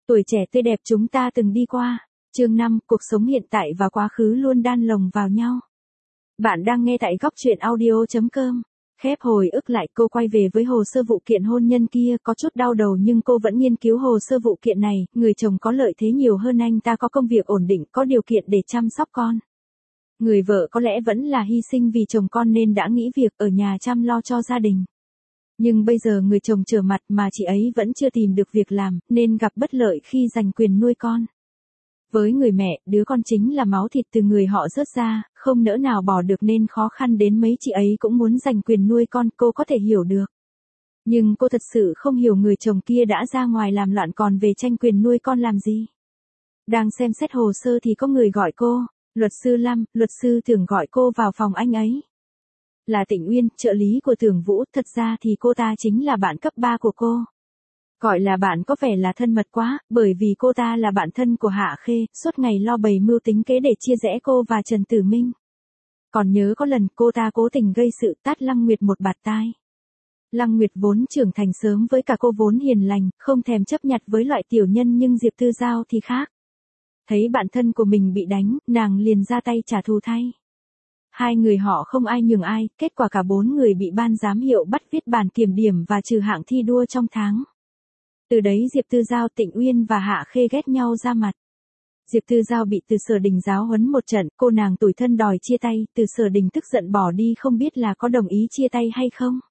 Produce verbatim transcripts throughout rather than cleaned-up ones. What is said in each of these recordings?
Tuổi trẻ tươi đẹp chúng ta từng đi qua. Chương năm, cuộc sống hiện tại và quá khứ luôn đan lồng vào nhau. Bạn đang nghe tại góc truyện audio chấm com. Khép hồi ức lại, cô quay về với hồ sơ vụ kiện hôn nhân kia, có chút đau đầu nhưng cô vẫn nghiên cứu hồ sơ vụ kiện này. Người chồng có lợi thế nhiều hơn anh ta, có công việc ổn định, có điều kiện để chăm sóc con. Người vợ có lẽ vẫn là hy sinh vì chồng con nên đã nghỉ việc ở nhà chăm lo cho gia đình. Nhưng bây giờ người chồng trở mặt mà chị ấy vẫn chưa tìm được việc làm, nên gặp bất lợi khi giành quyền nuôi con. Với người mẹ, đứa con chính là máu thịt từ người họ rớt ra, không nỡ nào bỏ được nên khó khăn đến mấy chị ấy cũng muốn giành quyền nuôi con, cô có thể hiểu được. Nhưng cô thật sự không hiểu người chồng kia đã ra ngoài làm loạn còn về tranh quyền nuôi con làm gì. Đang xem xét hồ sơ thì có người gọi cô, luật sư Lâm, luật sư Tưởng gọi cô vào phòng anh ấy. Là Tịnh Uyên, trợ lý của Tưởng Vũ, thật ra thì cô ta chính là bạn cấp ba của cô. Gọi là bạn có vẻ là thân mật quá, bởi vì cô ta là bạn thân của Hạ Khê, suốt ngày lo bày mưu tính kế để chia rẽ cô và Trần Tử Minh. Còn nhớ có lần cô ta cố tình gây sự tát Lăng Nguyệt một bạt tai. Lăng Nguyệt vốn trưởng thành sớm với cả cô vốn hiền lành, không thèm chấp nhặt với loại tiểu nhân nhưng Diệp Tư Giao thì khác. Thấy bạn thân của mình bị đánh, nàng liền ra tay trả thù thay. Hai người họ không ai nhường ai, kết quả cả bốn người bị ban giám hiệu bắt viết bản kiểm điểm và trừ hạng thi đua trong tháng. Từ đấy Diệp Tư Giao, Tịnh Uyên và Hạ Khê ghét nhau ra mặt. Diệp Tư Giao bị Từ Sở Đình giáo huấn một trận, cô nàng tủi thân đòi chia tay, Từ Sở Đình tức giận bỏ đi không biết là có đồng ý chia tay hay không.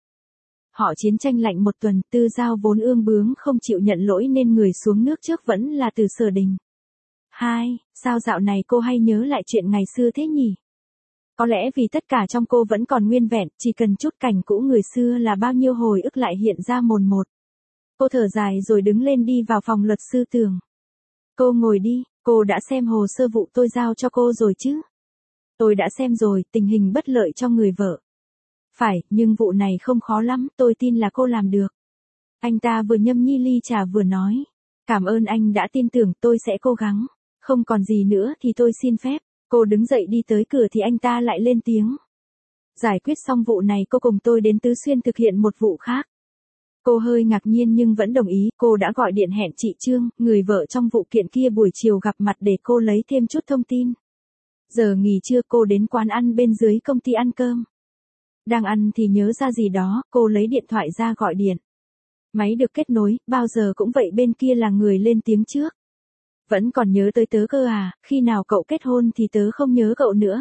Họ chiến tranh lạnh một tuần, Tư Giao vốn ương bướng không chịu nhận lỗi nên người xuống nước trước vẫn là Từ Sở Đình. Hai, sao dạo này cô hay nhớ lại chuyện ngày xưa thế nhỉ? Có lẽ vì tất cả trong cô vẫn còn nguyên vẹn, chỉ cần chút cảnh cũ người xưa là bao nhiêu hồi ức lại hiện ra mồn một. Cô thở dài rồi đứng lên đi vào phòng luật sư Tưởng. Cô ngồi đi, cô đã xem hồ sơ vụ tôi giao cho cô rồi chứ? Tôi đã xem rồi, tình hình bất lợi cho người vợ. Phải, nhưng vụ này không khó lắm, tôi tin là cô làm được. Anh ta vừa nhâm nhi ly trà vừa nói. Cảm ơn anh đã tin tưởng, tôi sẽ cố gắng. Không còn gì nữa thì tôi xin phép. Cô đứng dậy đi tới cửa thì anh ta lại lên tiếng. Giải quyết xong vụ này cô cùng tôi đến Tứ Xuyên thực hiện một vụ khác. Cô hơi ngạc nhiên nhưng vẫn đồng ý, cô đã gọi điện hẹn chị Trương, người vợ trong vụ kiện kia buổi chiều gặp mặt để cô lấy thêm chút thông tin. Giờ nghỉ trưa cô đến quán ăn bên dưới công ty ăn cơm. Đang ăn thì nhớ ra gì đó, cô lấy điện thoại ra gọi điện. Máy được kết nối, bao giờ cũng vậy bên kia là người lên tiếng trước. Vẫn còn nhớ tới tớ cơ à, khi nào cậu kết hôn thì tớ không nhớ cậu nữa.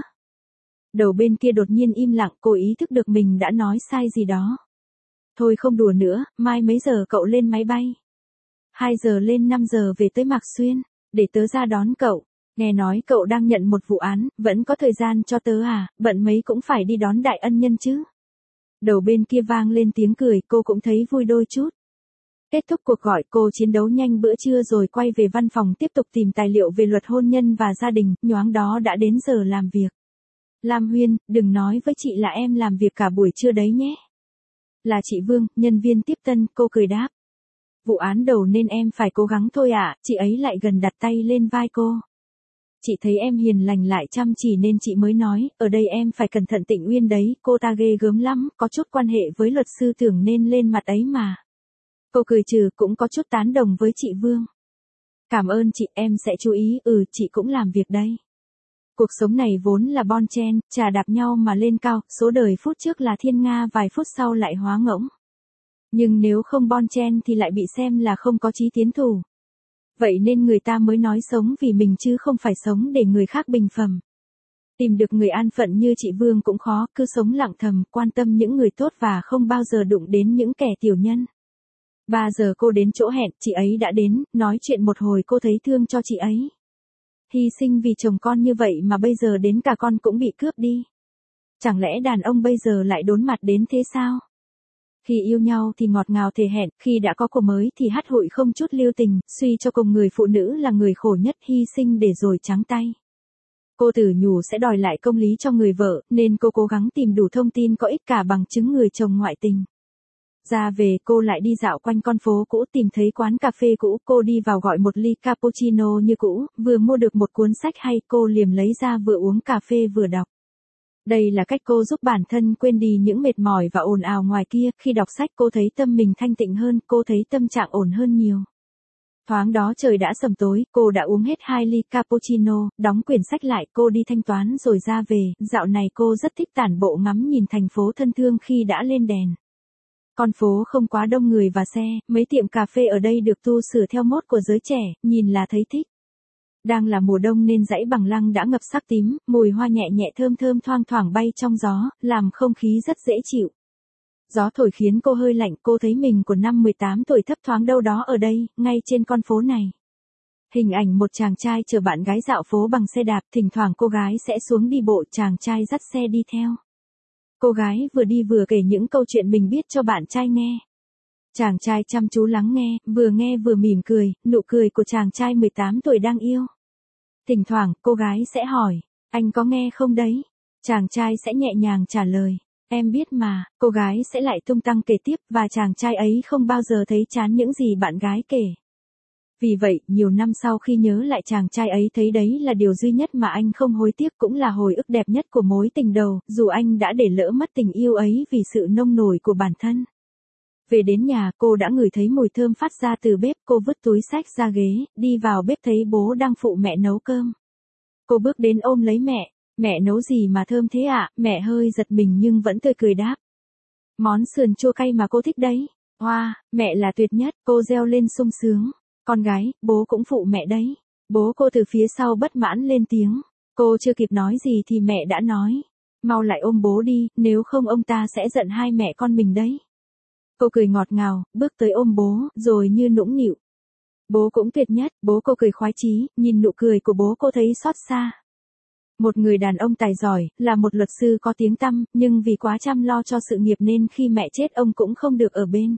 Đầu bên kia đột nhiên im lặng, cô ý thức được mình đã nói sai gì đó. Thôi không đùa nữa, mai mấy giờ cậu lên máy bay? hai giờ lên năm giờ về tới Mạc Xuyên, để tớ ra đón cậu. Nghe nói cậu đang nhận một vụ án, vẫn có thời gian cho tớ à, bận mấy cũng phải đi đón đại ân nhân chứ. Đầu bên kia vang lên tiếng cười, cô cũng thấy vui đôi chút. Kết thúc cuộc gọi, cô chiến đấu nhanh bữa trưa rồi quay về văn phòng tiếp tục tìm tài liệu về luật hôn nhân và gia đình, nhoáng đó đã đến giờ làm việc. Lam Huyên, đừng nói với chị là em làm việc cả buổi trưa đấy nhé. Là chị Vương, nhân viên tiếp tân, cô cười đáp. Vụ án đầu nên em phải cố gắng thôi ạ, chị ấy lại gần đặt tay lên vai cô. Chị thấy em hiền lành lại chăm chỉ nên chị mới nói, ở đây em phải cẩn thận Tịnh Uyên đấy, cô ta ghê gớm lắm, có chút quan hệ với luật sư Tưởng nên lên mặt ấy mà. Cô cười trừ cũng có chút tán đồng với chị Vương. Cảm ơn chị, em sẽ chú ý, ừ chị cũng làm việc đây. Cuộc sống này vốn là bon chen, chà đạp nhau mà lên cao, số đời phút trước là thiên nga vài phút sau lại hóa ngỗng. Nhưng nếu không bon chen thì lại bị xem là không có chí tiến thủ. Vậy nên người ta mới nói sống vì mình chứ không phải sống để người khác bình phẩm. Tìm được người an phận như chị Vương cũng khó, cứ sống lặng thầm, quan tâm những người tốt và không bao giờ đụng đến những kẻ tiểu nhân. ba giờ cô đến chỗ hẹn, chị ấy đã đến, nói chuyện một hồi cô thấy thương cho chị ấy. Hy sinh vì chồng con như vậy mà bây giờ đến cả con cũng bị cướp đi. Chẳng lẽ đàn ông bây giờ lại đốn mặt đến thế sao? Khi yêu nhau thì ngọt ngào thề hẹn, khi đã có cô mới thì hắt hụi không chút lưu tình, suy cho cùng người phụ nữ là người khổ nhất, hy sinh để rồi trắng tay. Cô tự nhủ sẽ đòi lại công lý cho người vợ, nên cô cố gắng tìm đủ thông tin có ích cả bằng chứng người chồng ngoại tình. Ra về cô lại đi dạo quanh con phố cũ tìm thấy quán cà phê cũ, cô đi vào gọi một ly cappuccino như cũ, vừa mua được một cuốn sách hay cô liềm lấy ra vừa uống cà phê vừa đọc. Đây là cách cô giúp bản thân quên đi những mệt mỏi và ồn ào ngoài kia, khi đọc sách cô thấy tâm mình thanh tịnh hơn, cô thấy tâm trạng ổn hơn nhiều. Thoáng đó trời đã sầm tối, cô đã uống hết hai ly cappuccino, đóng quyển sách lại, cô đi thanh toán rồi ra về, dạo này cô rất thích tản bộ ngắm nhìn thành phố thân thương khi đã lên đèn. Con phố không quá đông người và xe, mấy tiệm cà phê ở đây được tu sửa theo mốt của giới trẻ, nhìn là thấy thích. Đang là mùa đông nên dãy bằng lăng đã ngập sắc tím, mùi hoa nhẹ nhẹ thơm thơm thoang thoảng bay trong gió, làm không khí rất dễ chịu. Gió thổi khiến cô hơi lạnh, cô thấy mình của năm mười tám tuổi thấp thoáng đâu đó ở đây, ngay trên con phố này. Hình ảnh một chàng trai chở bạn gái dạo phố bằng xe đạp, thỉnh thoảng cô gái sẽ xuống đi bộ, chàng trai dắt xe đi theo. Cô gái vừa đi vừa kể những câu chuyện mình biết cho bạn trai nghe. Chàng trai chăm chú lắng nghe, vừa nghe vừa mỉm cười, nụ cười của chàng trai mười tám tuổi đang yêu. Thỉnh thoảng, cô gái sẽ hỏi, anh có nghe không đấy? Chàng trai sẽ nhẹ nhàng trả lời, em biết mà, cô gái sẽ lại tung tăng kể tiếp và chàng trai ấy không bao giờ thấy chán những gì bạn gái kể. Vì vậy, nhiều năm sau khi nhớ lại chàng trai ấy thấy đấy là điều duy nhất mà anh không hối tiếc, cũng là hồi ức đẹp nhất của mối tình đầu, dù anh đã để lỡ mất tình yêu ấy vì sự nông nổi của bản thân. Về đến nhà, cô đã ngửi thấy mùi thơm phát ra từ bếp, cô vứt túi xách ra ghế, đi vào bếp thấy bố đang phụ mẹ nấu cơm. Cô bước đến ôm lấy mẹ, mẹ nấu gì mà thơm thế ạ? Mẹ hơi giật mình nhưng vẫn tươi cười đáp. Món sườn chua cay mà cô thích đấy. Hoa, wow, mẹ là tuyệt nhất, cô reo lên sung sướng. Con gái, bố cũng phụ mẹ đấy. Bố cô từ phía sau bất mãn lên tiếng. Cô chưa kịp nói gì thì mẹ đã nói. Mau lại ôm bố đi, nếu không ông ta sẽ giận hai mẹ con mình đấy. Cô cười ngọt ngào, bước tới ôm bố, rồi như nũng nịu. Bố cũng tuyệt nhất, bố cô cười khoái chí, nhìn nụ cười của bố cô thấy xót xa. Một người đàn ông tài giỏi, là một luật sư có tiếng tăm, nhưng vì quá chăm lo cho sự nghiệp nên khi mẹ chết ông cũng không được ở bên.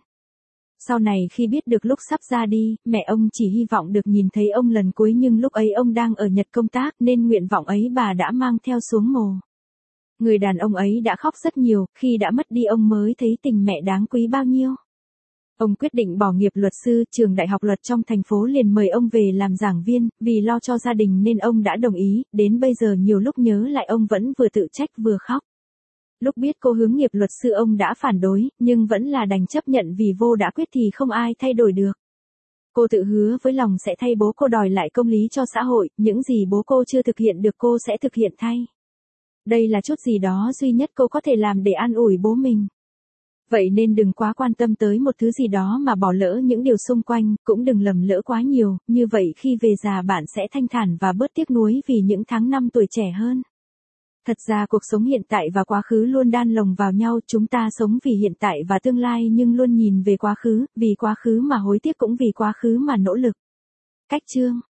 Sau này khi biết được lúc sắp ra đi, mẹ ông chỉ hy vọng được nhìn thấy ông lần cuối nhưng lúc ấy ông đang ở Nhật công tác nên nguyện vọng ấy bà đã mang theo xuống mồ. Người đàn ông ấy đã khóc rất nhiều, khi đã mất đi ông mới thấy tình mẹ đáng quý bao nhiêu. Ông quyết định bỏ nghiệp luật sư, trường đại học luật trong thành phố liền mời ông về làm giảng viên, vì lo cho gia đình nên ông đã đồng ý, đến bây giờ nhiều lúc nhớ lại ông vẫn vừa tự trách vừa khóc. Lúc biết cô hướng nghiệp luật sư ông đã phản đối, nhưng vẫn là đành chấp nhận vì vô đã quyết thì không ai thay đổi được. Cô tự hứa với lòng sẽ thay bố cô đòi lại công lý cho xã hội, những gì bố cô chưa thực hiện được cô sẽ thực hiện thay. Đây là chút gì đó duy nhất cô có thể làm để an ủi bố mình. Vậy nên đừng quá quan tâm tới một thứ gì đó mà bỏ lỡ những điều xung quanh, cũng đừng lầm lỡ quá nhiều, như vậy khi về già bạn sẽ thanh thản và bớt tiếc nuối vì những tháng năm tuổi trẻ hơn. Thật ra cuộc sống hiện tại và quá khứ luôn đan lồng vào nhau, chúng ta sống vì hiện tại và tương lai nhưng luôn nhìn về quá khứ, vì quá khứ mà hối tiếc cũng vì quá khứ mà nỗ lực. Cách chương